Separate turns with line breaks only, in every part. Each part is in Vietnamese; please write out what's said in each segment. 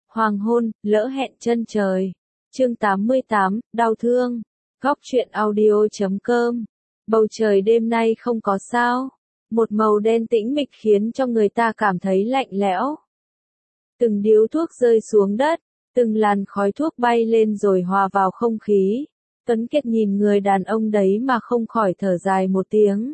Hoàng hôn, lỡ hẹn chân trời. Chương 88, đau thương. Góc truyện audio.com. Bầu trời đêm nay không có sao. Một màu đen tĩnh mịch khiến cho người ta cảm thấy lạnh lẽo. Từng điếu thuốc rơi xuống đất, từng làn khói thuốc bay lên rồi hòa vào không khí. Tuấn Kiệt nhìn người đàn ông đấy mà không khỏi thở dài một tiếng.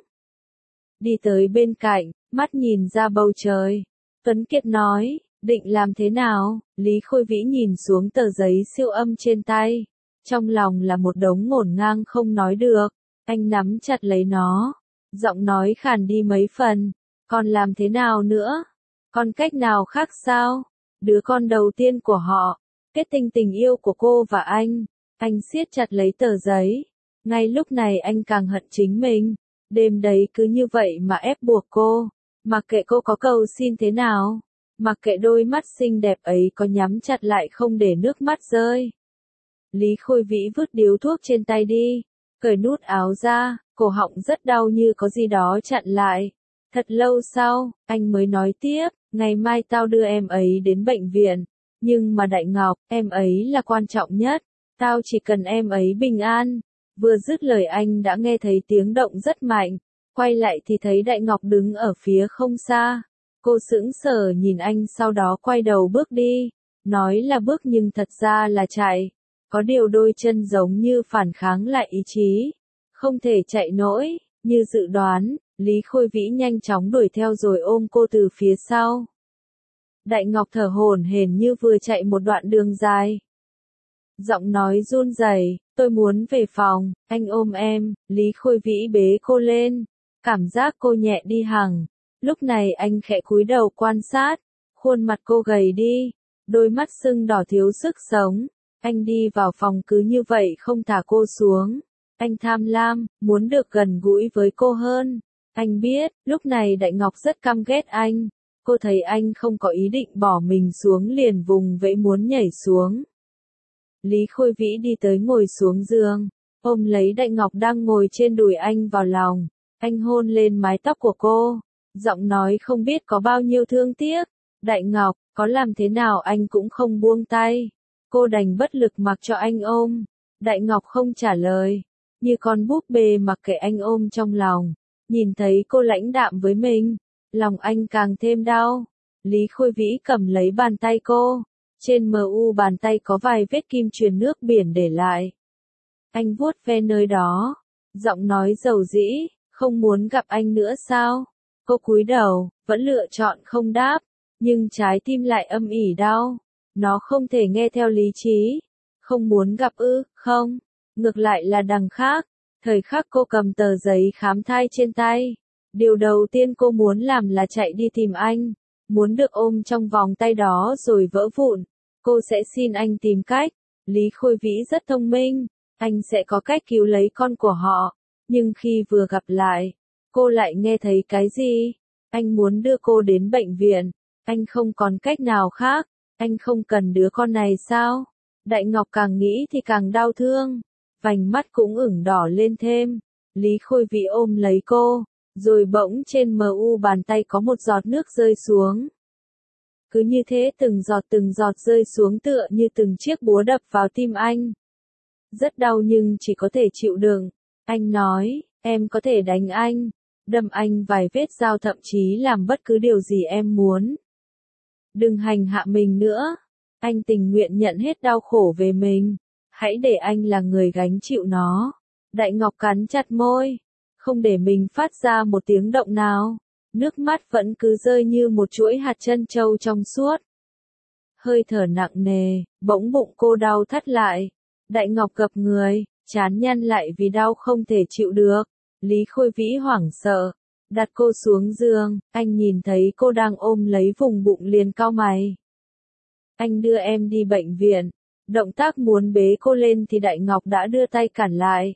Đi tới bên cạnh, mắt nhìn ra bầu trời. Tuấn Kiệt nói, định làm thế nào? Lý Khôi Vĩ nhìn xuống tờ giấy siêu âm trên tay. Trong lòng là một đống ngổn ngang không nói được. Anh nắm chặt lấy nó. Giọng nói khàn đi mấy phần. Còn làm thế nào nữa? Còn cách nào khác sao? Đứa con đầu tiên của họ. Kết tinh tình yêu của cô và anh. Anh siết chặt lấy tờ giấy. Ngay lúc này anh càng hận chính mình. Đêm đấy cứ như vậy mà ép buộc cô. Mặc kệ cô có cầu xin thế nào. Mặc kệ đôi mắt xinh đẹp ấy có nhắm chặt lại không để nước mắt rơi. Lý Khôi Vĩ vứt điếu thuốc trên tay đi. Cởi nút áo ra, cổ họng rất đau như có gì đó chặn lại. Thật lâu sau, anh mới nói tiếp, ngày mai tao đưa em ấy đến bệnh viện. Nhưng mà Đại Ngọc, em ấy là quan trọng nhất. Tao chỉ cần em ấy bình an. Vừa dứt lời anh đã nghe thấy tiếng động rất mạnh. Quay lại thì thấy Đại Ngọc đứng ở phía không xa. Cô sững sờ nhìn anh sau đó quay đầu bước đi. Nói là bước nhưng thật ra là chạy. Có điều đôi chân giống như phản kháng lại ý chí. Không thể chạy nổi, như dự đoán, Lý Khôi Vĩ nhanh chóng đuổi theo rồi ôm cô từ phía sau. Đại Ngọc thở hổn hển như vừa chạy một đoạn đường dài. Giọng nói run rẩy, tôi muốn về phòng, anh ôm em, Lý Khôi Vĩ bế cô lên. Cảm giác cô nhẹ đi hẳn. Lúc này anh khẽ cúi đầu quan sát, khuôn mặt cô gầy đi, đôi mắt sưng đỏ thiếu sức sống. Anh đi vào phòng cứ như vậy không thả cô xuống. Anh tham lam, muốn được gần gũi với cô hơn. Anh biết, lúc này Đại Ngọc rất căm ghét anh. Cô thấy anh không có ý định bỏ mình xuống liền vùng vẫy muốn nhảy xuống. Lý Khôi Vĩ đi tới ngồi xuống giường, ôm lấy Đại Ngọc đang ngồi trên đùi anh vào lòng. Anh hôn lên mái tóc của cô. Giọng nói không biết có bao nhiêu thương tiếc. Đại Ngọc, có làm thế nào anh cũng không buông tay. Cô đành bất lực mặc cho anh ôm. Đại Ngọc không trả lời. Như con búp bê mặc kệ anh ôm trong lòng. Nhìn thấy cô lãnh đạm với mình. Lòng anh càng thêm đau. Lý Khôi Vĩ cầm lấy bàn tay cô. Trên mu bàn tay có vài vết kim chuyền nước biển để lại. Anh vuốt ve nơi đó. Giọng nói dầu dĩ. Không muốn gặp anh nữa sao? Cô cúi đầu, vẫn lựa chọn không đáp, nhưng trái tim lại âm ỉ đau. Nó không thể nghe theo lý trí. Không muốn gặp ư, không. Ngược lại là đằng khác. Thời khắc cô cầm tờ giấy khám thai trên tay. Điều đầu tiên cô muốn làm là chạy đi tìm anh. Muốn được ôm trong vòng tay đó rồi vỡ vụn. Cô sẽ xin anh tìm cách. Lý Khôi Vĩ rất thông minh. Anh sẽ có cách cứu lấy con của họ. Nhưng khi vừa gặp lại, cô lại nghe thấy cái gì? Anh muốn đưa cô đến bệnh viện. Anh không còn cách nào khác. Anh không cần đứa con này sao? Đại Ngọc càng nghĩ thì càng đau thương. Vành mắt cũng ửng đỏ lên thêm. Lý Khôi Vĩ ôm lấy cô. Rồi bỗng trên mu bàn tay có một giọt nước rơi xuống. Cứ như thế từng giọt rơi xuống tựa như từng chiếc búa đập vào tim anh. Rất đau nhưng chỉ có thể chịu đựng. Anh nói, em có thể đánh anh. Đâm anh vài vết dao thậm chí làm bất cứ điều gì em muốn. Đừng hành hạ mình nữa. Anh tình nguyện nhận hết đau khổ về mình. Hãy để anh là người gánh chịu nó. Đại Ngọc cắn chặt môi. Không để mình phát ra một tiếng động nào. Nước mắt vẫn cứ rơi như một chuỗi hạt trân châu trong suốt. Hơi thở nặng nề, bỗng bụng cô đau thắt lại. Đại Ngọc gập người, trán nhăn lại vì đau không thể chịu được. Lý Khôi Vĩ hoảng sợ. Đặt cô xuống giường, anh nhìn thấy cô đang ôm lấy vùng bụng liền cau mày. Anh đưa em đi bệnh viện. Động tác muốn bế cô lên thì Đại Ngọc đã đưa tay cản lại.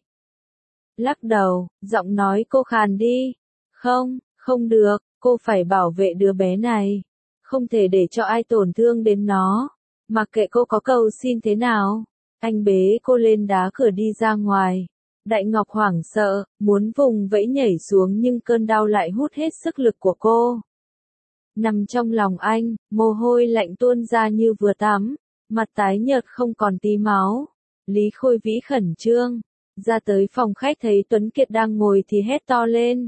Lắc đầu, giọng nói cô khàn đi. Không, không được, cô phải bảo vệ đứa bé này. Không thể để cho ai tổn thương đến nó. Mặc kệ cô có cầu xin thế nào. Anh bế cô lên đá cửa đi ra ngoài. Đại Ngọc hoảng sợ, muốn vùng vẫy nhảy xuống nhưng cơn đau lại hút hết sức lực của cô. nằm trong lòng anh, mồ hôi lạnh tuôn ra như vừa tắm, mặt tái nhợt không còn tí máu. Lý Khôi Vĩ khẩn trương, ra tới phòng khách thấy Tuấn Kiệt đang ngồi thì hét to lên.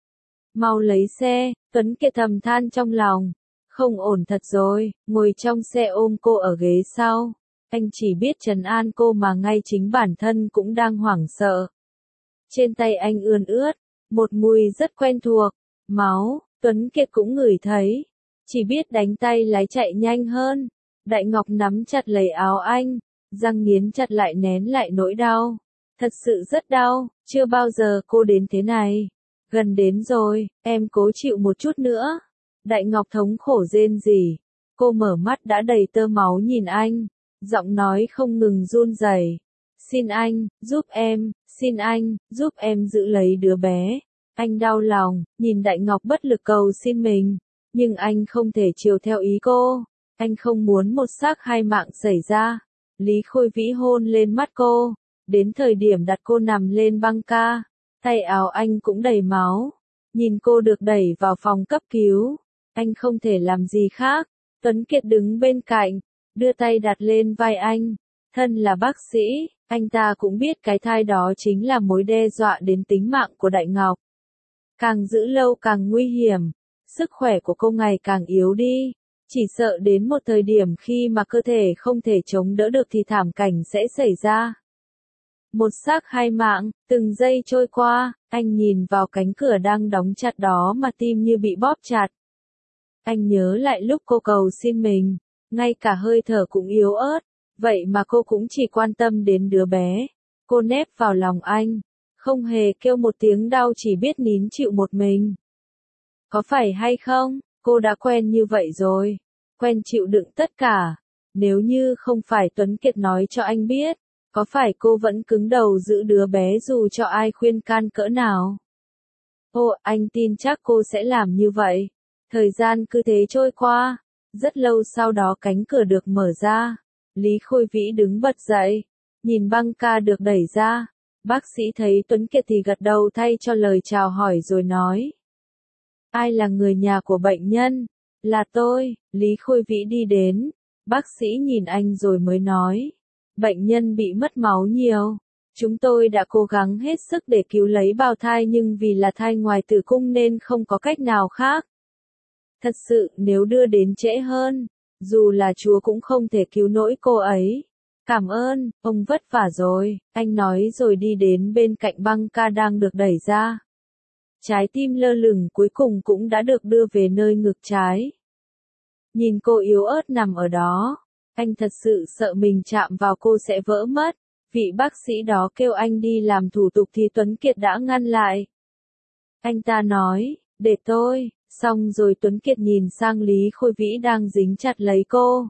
Mau lấy xe, Tuấn Kiệt thầm than trong lòng. Không ổn thật rồi, ngồi trong xe ôm cô ở ghế sau. Anh chỉ biết trấn an cô mà ngay chính bản thân cũng đang hoảng sợ. Trên tay anh ươn ướt, một mùi rất quen thuộc, máu, Tuấn Kiệt cũng ngửi thấy. Chỉ biết đánh tay lái chạy nhanh hơn. Đại Ngọc nắm chặt lấy áo anh, răng nghiến chặt lại nén lại nỗi đau. Thật sự rất đau, chưa bao giờ cô đến thế này. Gần đến rồi, em cố chịu một chút nữa. Đại Ngọc thống khổ rên rỉ. Cô mở mắt đã đầy tơ máu nhìn anh, giọng nói không ngừng run rẩy. Xin anh, giúp em, xin anh, giúp em giữ lấy đứa bé. Anh đau lòng, nhìn Đại Ngọc bất lực cầu xin mình, nhưng anh không thể chiều theo ý cô. Anh không muốn một xác hai mạng xảy ra. Lý Khôi Vĩ hôn lên mắt cô, đến thời điểm đặt cô nằm lên băng ca, tay áo anh cũng đầy máu. Nhìn cô được đẩy vào phòng cấp cứu, anh không thể làm gì khác. Tuấn Kiệt đứng bên cạnh, đưa tay đặt lên vai anh. Thân là bác sĩ, anh ta cũng biết cái thai đó chính là mối đe dọa đến tính mạng của Đại Ngọc. Càng giữ lâu càng nguy hiểm, sức khỏe của cô ngày càng yếu đi. Chỉ sợ đến một thời điểm khi mà cơ thể không thể chống đỡ được thì thảm cảnh sẽ xảy ra. Một xác hai mạng, từng giây trôi qua, anh nhìn vào cánh cửa đang đóng chặt đó mà tim như bị bóp chặt. Anh nhớ lại lúc cô cầu xin mình, ngay cả hơi thở cũng yếu ớt, vậy mà cô cũng chỉ quan tâm đến đứa bé. Cô nép vào lòng anh, không hề kêu một tiếng đau, chỉ biết nín chịu một mình. Có phải hay không, cô đã quen như vậy rồi, quen chịu đựng tất cả. Nếu như không phải Tuấn Kiệt nói cho anh biết, có phải cô vẫn cứng đầu giữ đứa bé dù cho ai khuyên can cỡ nào? Ô, anh tin chắc cô sẽ làm như vậy. Thời gian cứ thế trôi qua, rất lâu sau đó cánh cửa được mở ra. Lý Khôi Vĩ đứng bật dậy, nhìn băng ca được đẩy ra. Bác sĩ thấy Tuấn Kiệt thì gật đầu thay cho lời chào hỏi rồi nói. Ai là người nhà của bệnh nhân? Là tôi. Lý Khôi Vĩ đi đến. Bác sĩ nhìn anh rồi mới nói. Bệnh nhân bị mất máu nhiều. Chúng tôi đã cố gắng hết sức để cứu lấy bào thai nhưng vì là thai ngoài tử cung nên không có cách nào khác. Thật sự, nếu đưa đến trễ hơn, dù là Chúa cũng không thể cứu nổi cô ấy. Cảm ơn, ông vất vả rồi, anh nói rồi đi đến bên cạnh băng ca đang được đẩy ra. Trái tim lơ lửng cuối cùng cũng đã được đưa về nơi ngực trái. Nhìn cô yếu ớt nằm ở đó, anh thật sự sợ mình chạm vào cô sẽ vỡ mất. Vị bác sĩ đó kêu anh đi làm thủ tục thì Tuấn Kiệt đã ngăn lại. Anh ta nói, để tôi, xong rồi Tuấn Kiệt nhìn sang Lý Khôi Vĩ đang dính chặt lấy cô.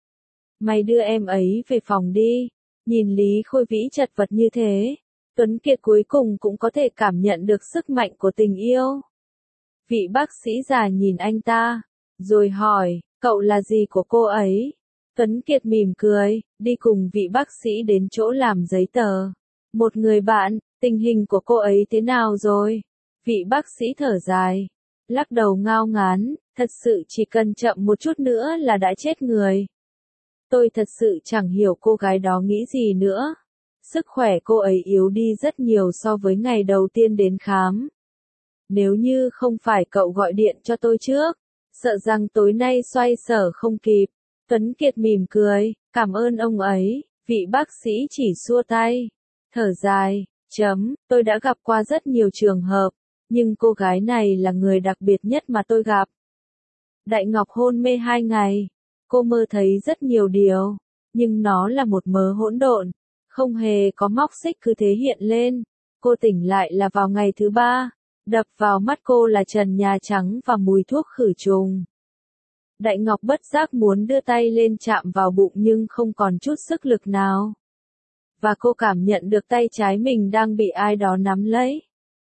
Mày đưa em ấy về phòng đi. Nhìn Lý Khôi Vĩ chật vật như thế, Tuấn Kiệt cuối cùng cũng có thể cảm nhận được sức mạnh của tình yêu. Vị bác sĩ già nhìn anh ta, rồi hỏi, cậu là gì của cô ấy? Tuấn Kiệt mỉm cười, đi cùng vị bác sĩ đến chỗ làm giấy tờ. Một người bạn, tình hình của cô ấy thế nào rồi? Vị bác sĩ thở dài, lắc đầu ngao ngán, thật sự chỉ cần chậm một chút nữa là đã chết người. Tôi thật sự chẳng hiểu cô gái đó nghĩ gì nữa. Sức khỏe cô ấy yếu đi rất nhiều so với ngày đầu tiên đến khám. Nếu như không phải cậu gọi điện cho tôi trước, sợ rằng tối nay xoay sở không kịp. Tuấn Kiệt mỉm cười, cảm ơn ông ấy. Vị bác sĩ chỉ xua tay, thở dài, tôi đã gặp qua rất nhiều trường hợp, nhưng cô gái này là người đặc biệt nhất mà tôi gặp. Đại Ngọc hôn mê 2 ngày, cô mơ thấy rất nhiều điều, nhưng nó là một mớ hỗn độn, không hề có móc xích cứ thế hiện lên. Cô tỉnh lại là vào ngày thứ 3, đập vào mắt cô là trần nhà trắng và mùi thuốc khử trùng. Đại Ngọc bất giác muốn đưa tay lên chạm vào bụng nhưng không còn chút sức lực nào. Và cô cảm nhận được tay trái mình đang bị ai đó nắm lấy.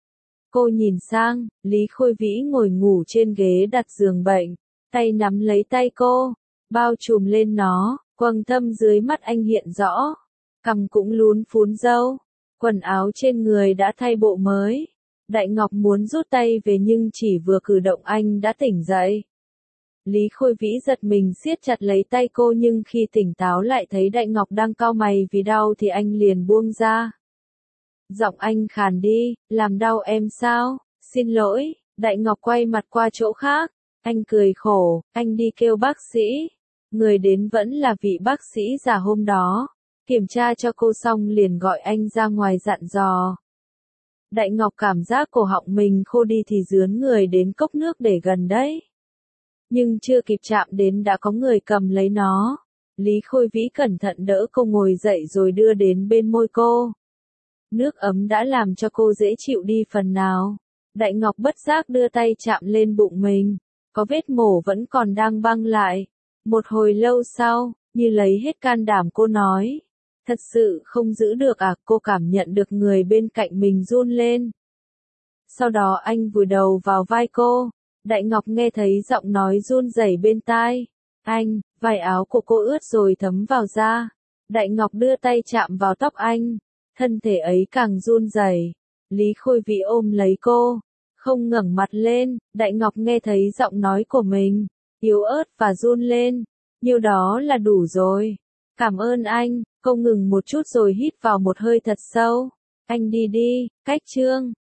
Cô nhìn sang, Lý Khôi Vĩ ngồi ngủ trên ghế đặt giường bệnh, tay nắm lấy tay cô, bao trùm lên nó, quầng thâm dưới mắt anh hiện rõ, cằm cũng lún phún râu, quần áo trên người đã thay bộ mới. Đại Ngọc muốn rút tay về nhưng chỉ vừa cử động anh đã tỉnh dậy. Lý Khôi Vĩ giật mình siết chặt lấy tay cô nhưng khi tỉnh táo lại thấy Đại Ngọc đang cau mày vì đau thì anh liền buông ra. Giọng anh khàn đi, làm đau em sao? Xin lỗi, Đại Ngọc quay mặt qua chỗ khác. Anh cười khổ, anh đi kêu bác sĩ. Người đến vẫn là vị bác sĩ già hôm đó. Kiểm tra cho cô xong liền gọi anh ra ngoài dặn dò. Đại Ngọc cảm giác cổ họng mình khô đi thì dướn người đến cốc nước để gần đấy. Nhưng chưa kịp chạm đến đã có người cầm lấy nó. Lý Khôi Vĩ cẩn thận đỡ cô ngồi dậy rồi đưa đến bên môi cô. Nước ấm đã làm cho cô dễ chịu đi phần nào. Đại Ngọc bất giác đưa tay chạm lên bụng mình. Có vết mổ vẫn còn đang băng lại. Một hồi lâu sau, như lấy hết can đảm cô nói. Thật sự không giữ được à? Cô cảm nhận được người bên cạnh mình run lên. Sau đó anh vùi đầu vào vai cô. Đại Ngọc nghe thấy giọng nói run rẩy bên tai. Anh, vải áo của cô ướt rồi thấm vào da. Đại Ngọc đưa tay chạm vào tóc anh. Thân thể ấy càng run rẩy. Lý Khôi Vĩ ôm lấy cô. Không ngẩng mặt lên, Đại Ngọc nghe thấy giọng nói của mình. Yếu ớt và run lên. Nhiêu đó là đủ rồi. Cảm ơn anh. Cô ngừng một chút rồi hít vào một hơi thật sâu. Anh đi đi, Cách Trương.